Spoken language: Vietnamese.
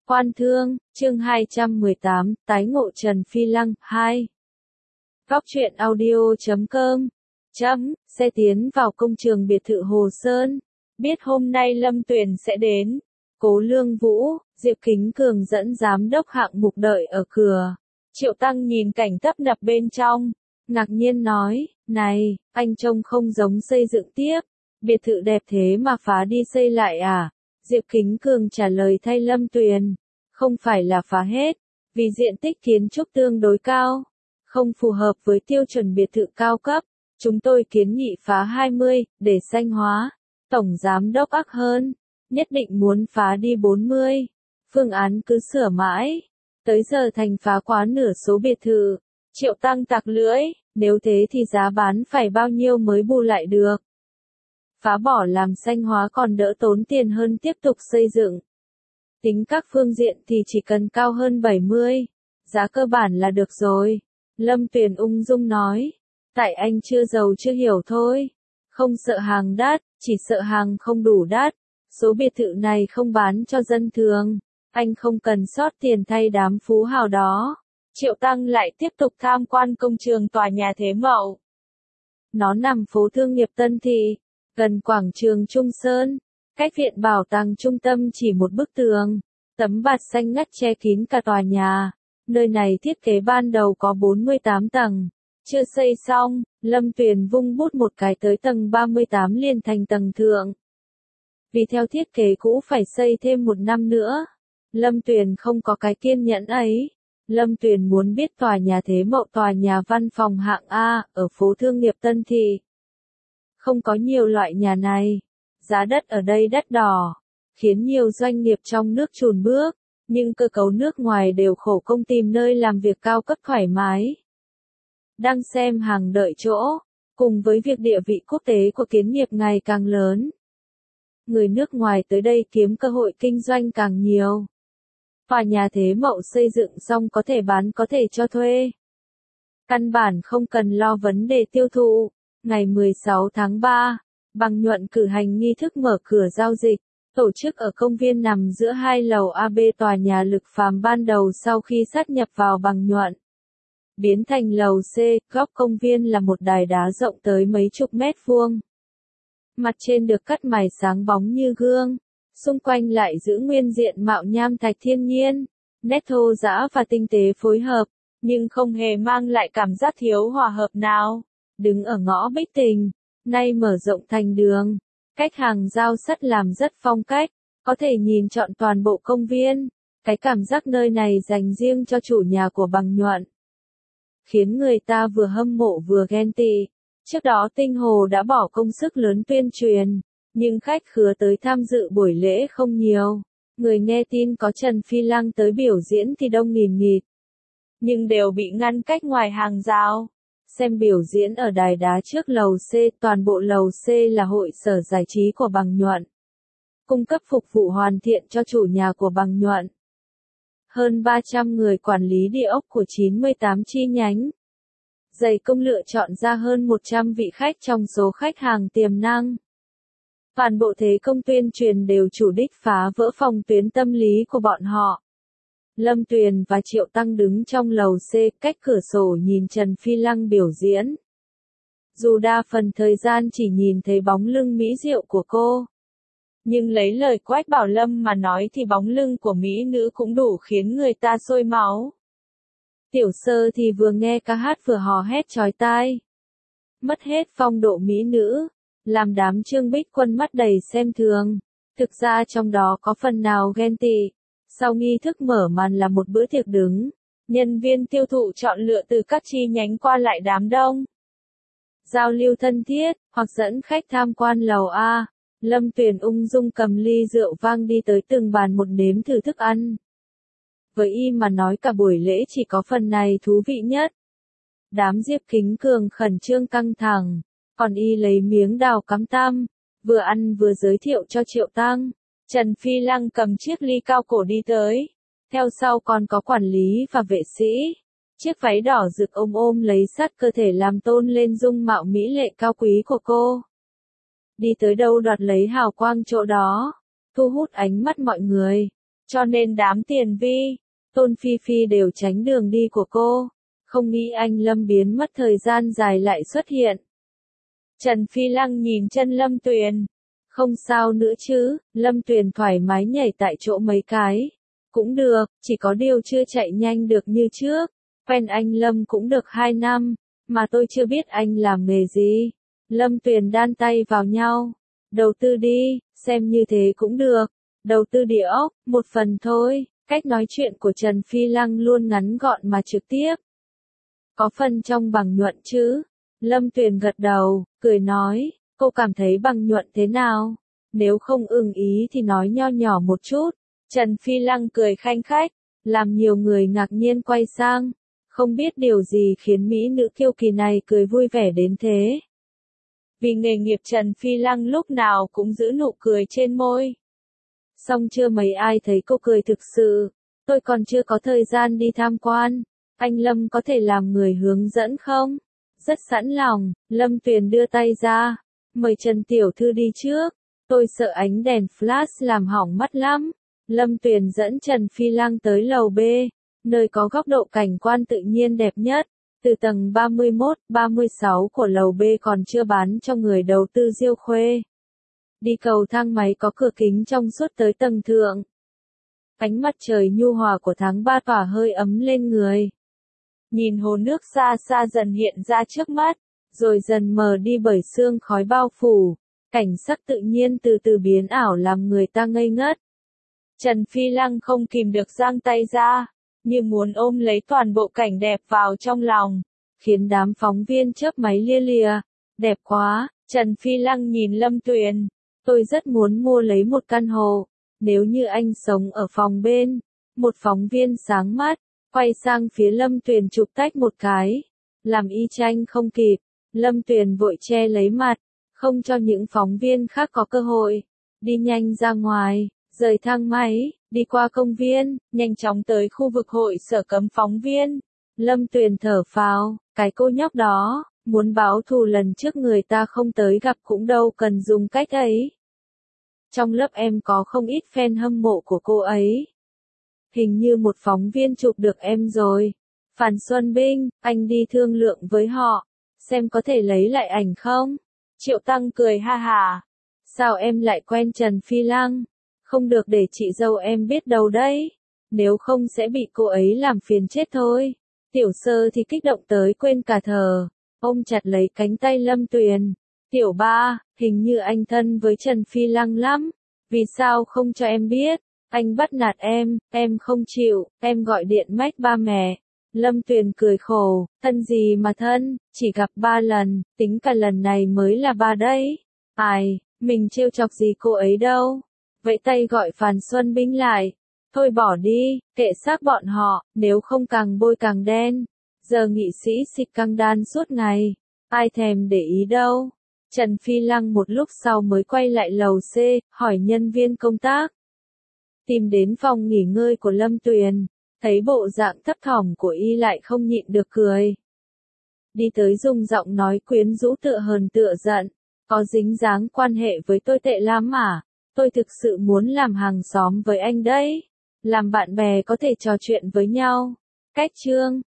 Quan Thương, chương 218, tái ngộ Trần Phi Lăng, 2. Góc truyện audio.com. Xe tiến vào công trường biệt thự Hồ Sơn. Biết hôm nay Lâm Tuyền sẽ đến. Cố Lương Vũ, Diệp Kính Cường dẫn giám đốc hạng mục đợi ở cửa. Triệu Tăng nhìn cảnh tấp nập bên trong. Ngạc nhiên nói, này, anh trông không giống xây dựng tiếp. Biệt thự đẹp thế mà phá đi xây lại à? Diệp Kính Cường trả lời thay Lâm Tuyền. Không phải là phá hết, vì diện tích kiến trúc tương đối cao. Không phù hợp với tiêu chuẩn biệt thự cao cấp. Chúng tôi kiến nghị phá 20, để xanh hóa. Tổng giám đốc ác hơn. Nhất định muốn phá đi 40. Phương án cứ sửa mãi. Tới giờ thành phá quá nửa số biệt thự. Triệu Tăng tặc lưỡi, nếu thế thì giá bán phải bao nhiêu mới bù lại được. Phá bỏ làm xanh hóa còn đỡ tốn tiền hơn tiếp tục xây dựng. Tính các phương diện thì chỉ cần cao hơn 70. Giá cơ bản là được rồi. Lâm Tuyền ung dung nói. Tại anh chưa giàu chưa hiểu thôi. Không sợ hàng đắt, chỉ sợ hàng không đủ đắt. Số biệt thự này không bán cho dân thường. Anh không cần sót tiền thay đám phú hào đó. Triệu Tăng lại tiếp tục tham quan công trường tòa nhà Thế Mậu. Nó nằm phố Thương nghiệp Tân Thị, gần quảng trường Trung Sơn. Cách viện bảo tàng trung tâm chỉ một bức tường. Tấm bạt xanh ngắt che kín cả tòa nhà. Nơi này thiết kế ban đầu có 48 tầng. Chưa xây xong, Lâm Tuyền vung bút một cái tới tầng 38 liền thành tầng thượng. Vì theo thiết kế cũ phải xây thêm một năm nữa. Lâm Tuyền không có cái kiên nhẫn ấy. Lâm Tuyền muốn biết tòa nhà Thế Mậu, tòa nhà văn phòng hạng A, ở phố Thương nghiệp Tân Thị. Không có nhiều loại nhà này. Giá đất ở đây đắt đỏ, khiến nhiều doanh nghiệp trong nước chùn bước, nhưng cơ cấu nước ngoài đều khổ công tìm nơi làm việc cao cấp thoải mái. Đang xem hàng đợi chỗ, cùng với việc địa vị quốc tế của kiến nghiệp ngày càng lớn. Người nước ngoài tới đây kiếm cơ hội kinh doanh càng nhiều. Tòa nhà Thế Mậu xây dựng xong có thể bán có thể cho thuê. Căn bản không cần lo vấn đề tiêu thụ. Ngày 16 tháng 3, Bằng Nhuận cử hành nghi thức mở cửa giao dịch, tổ chức ở công viên nằm giữa hai lầu AB tòa nhà Lực Phàm ban đầu sau khi sát nhập vào Bằng Nhuận. Biến thành lầu C, góc công viên là một đài đá rộng tới mấy chục mét vuông. Mặt trên được cắt mài sáng bóng như gương, xung quanh lại giữ nguyên diện mạo nham thạch thiên nhiên, nét thô rã và tinh tế phối hợp, nhưng không hề mang lại cảm giác thiếu hòa hợp nào. Đứng ở ngõ Bích Tình, nay mở rộng thành đường, cách hàng giao sắt làm rất phong cách, có thể nhìn trọn toàn bộ công viên. Cái cảm giác nơi này dành riêng cho chủ nhà của Bằng Nhuận, khiến người ta vừa hâm mộ vừa ghen tị. Trước đó Tinh Hồ đã bỏ công sức lớn tuyên truyền, nhưng khách khứa tới tham dự buổi lễ không nhiều. Người nghe tin có Trần Phi Lăng tới biểu diễn thì đông nghìn nghịt, nhưng đều bị ngăn cách ngoài hàng rào. Xem biểu diễn ở đài đá trước lầu C, toàn bộ lầu C là hội sở giải trí của Bằng Nhuận. Cung cấp phục vụ hoàn thiện cho chủ nhà của Bằng Nhuận. Hơn 300 người quản lý địa ốc của 98 chi nhánh. Dày công lựa chọn ra hơn 100 vị khách trong số khách hàng tiềm năng. Toàn bộ thế công tuyên truyền đều chủ đích phá vỡ phòng tuyến tâm lý của bọn họ. Lâm Tuyền và Triệu Tăng đứng trong lầu C, cách cửa sổ nhìn Trần Phi Lăng biểu diễn. Dù đa phần thời gian chỉ nhìn thấy bóng lưng mỹ diệu của cô, nhưng lấy lời Quách Bảo Lâm mà nói thì bóng lưng của mỹ nữ cũng đủ khiến người ta sôi máu. Tiểu Sơ thì vừa nghe ca hát vừa hò hét chói tai. Mất hết phong độ mỹ nữ, làm đám Trương Bích Quân mắt đầy xem thường. Thực ra trong đó có phần nào ghen tị. Sau nghi thức mở màn là một bữa tiệc đứng, nhân viên tiêu thụ chọn lựa từ các chi nhánh qua lại đám đông. Giao lưu thân thiết, hoặc dẫn khách tham quan lầu A. Lâm Tuyền ung dung cầm ly rượu vang đi tới từng bàn một nếm thử thức ăn. Với y mà nói cả buổi lễ chỉ có phần này thú vị nhất. Đám Diệp Kính Cường khẩn trương căng thẳng, còn y lấy miếng đào cắm tăm, vừa ăn vừa giới thiệu cho Triệu Tăng. Trần Phi Lăng cầm chiếc ly cao cổ đi tới. Theo sau còn có quản lý và vệ sĩ. Chiếc váy đỏ rực ôm lấy sát cơ thể làm tôn lên dung mạo mỹ lệ cao quý của cô. Đi tới đâu đoạt lấy hào quang chỗ đó, thu hút ánh mắt mọi người. Cho nên đám Tiền Vi, Tôn Phi Phi đều tránh đường đi của cô. Không nghĩ anh Lâm biến mất thời gian dài lại xuất hiện. Trần Phi Lăng nhìn chân Lâm Tuyền. Không sao nữa chứ, Lâm Tuyền thoải mái nhảy tại chỗ mấy cái. Cũng được, chỉ có điều chưa chạy nhanh được như trước. Quen anh Lâm cũng được 2 năm, mà tôi chưa biết anh làm nghề gì. Lâm Tuyền đan tay vào nhau. Đầu tư đi, xem như thế cũng được. Đầu tư địa ốc, một phần thôi. Cách nói chuyện của Trần Phi Lăng luôn ngắn gọn mà trực tiếp. Có phần trong bằng nhuận chứ? Lâm Tuyền gật đầu, cười nói, cô cảm thấy bằng nhuận thế nào? Nếu không ưng ý thì nói nho nhỏ một chút. Trần Phi Lăng cười khanh khách, làm nhiều người ngạc nhiên quay sang. Không biết điều gì khiến mỹ nữ kiêu kỳ này cười vui vẻ đến thế. Vì nghề nghiệp Trần Phi Lăng lúc nào cũng giữ nụ cười trên môi. Xong chưa mấy ai thấy cô cười thực sự. Tôi còn chưa có thời gian đi tham quan. Anh Lâm có thể làm người hướng dẫn không? Rất sẵn lòng, Lâm Tuyền đưa tay ra. Mời Trần Tiểu Thư đi trước. Tôi sợ ánh đèn flash làm hỏng mắt lắm. Lâm Tuyền dẫn Trần Phi Lăng tới lầu B, nơi có góc độ cảnh quan tự nhiên đẹp nhất. Từ tầng 31, 36 của lầu B còn chưa bán cho người đầu tư diêu khuê. Đi cầu thang máy có cửa kính trong suốt tới tầng thượng. Ánh mặt trời nhu hòa của tháng 3 tỏa hơi ấm lên người. Nhìn hồ nước xa xa dần hiện ra trước mắt, rồi dần mờ đi bởi sương khói bao phủ. Cảnh sắc tự nhiên từ từ biến ảo làm người ta ngây ngất. Trần Phi Lăng không kìm được giang tay ra, như muốn ôm lấy toàn bộ cảnh đẹp vào trong lòng, khiến đám phóng viên chớp máy lia lịa. Đẹp quá, Trần Phi Lăng nhìn Lâm Tuyền. Tôi rất muốn mua lấy một căn hộ, nếu như anh sống ở phòng bên. Một phóng viên sáng mắt, quay sang phía Lâm Tuyền chụp tách một cái. Làm y chang không kịp, Lâm Tuyền vội che lấy mặt, không cho những phóng viên khác có cơ hội. Đi nhanh ra ngoài, rời thang máy, đi qua công viên, nhanh chóng tới khu vực hội sở cấm phóng viên. Lâm Tuyền thở phào, cái cô nhóc đó, muốn báo thù lần trước người ta không tới gặp cũng đâu cần dùng cách ấy. Trong lớp em có không ít fan hâm mộ của cô ấy. Hình như một phóng viên chụp được em rồi. Phan Xuân Binh, anh đi thương lượng với họ, xem có thể lấy lại ảnh không? Triệu Tăng cười ha hả. Sao em lại quen Trần Phi Lăng? Không được để chị dâu em biết đâu đấy. Nếu không sẽ bị cô ấy làm phiền chết thôi. Tiểu Sơ thì kích động tới quên cả thở. Ôm chặt lấy cánh tay Lâm Tuyền. Tiểu Ba, hình như anh thân với Trần Phi Lăng lắm. Vì sao không cho em biết? Anh bắt nạt em không chịu, em gọi điện mách ba mẹ. Lâm Tuyền cười khổ, thân gì mà thân, chỉ gặp 3 lần, tính cả lần này mới là 3 đấy. Ai, mình trêu chọc gì cô ấy đâu. Vẫy tay gọi Phan Xuân Binh lại. Thôi bỏ đi, kệ xác bọn họ, nếu không càng bôi càng đen. Giờ nghị sĩ xịt căng đan suốt ngày, ai thèm để ý đâu. Trần Phi Lăng một lúc sau mới quay lại lầu C, hỏi nhân viên công tác. Tìm đến phòng nghỉ ngơi của Lâm Tuyền, thấy bộ dạng thấp thỏm của y lại không nhịn được cười. Đi tới dùng giọng nói quyến rũ tựa hờn tựa giận, có dính dáng quan hệ với tôi tệ lắm à? Tôi thực sự muốn làm hàng xóm với anh đấy. Làm bạn bè có thể trò chuyện với nhau. Cách chương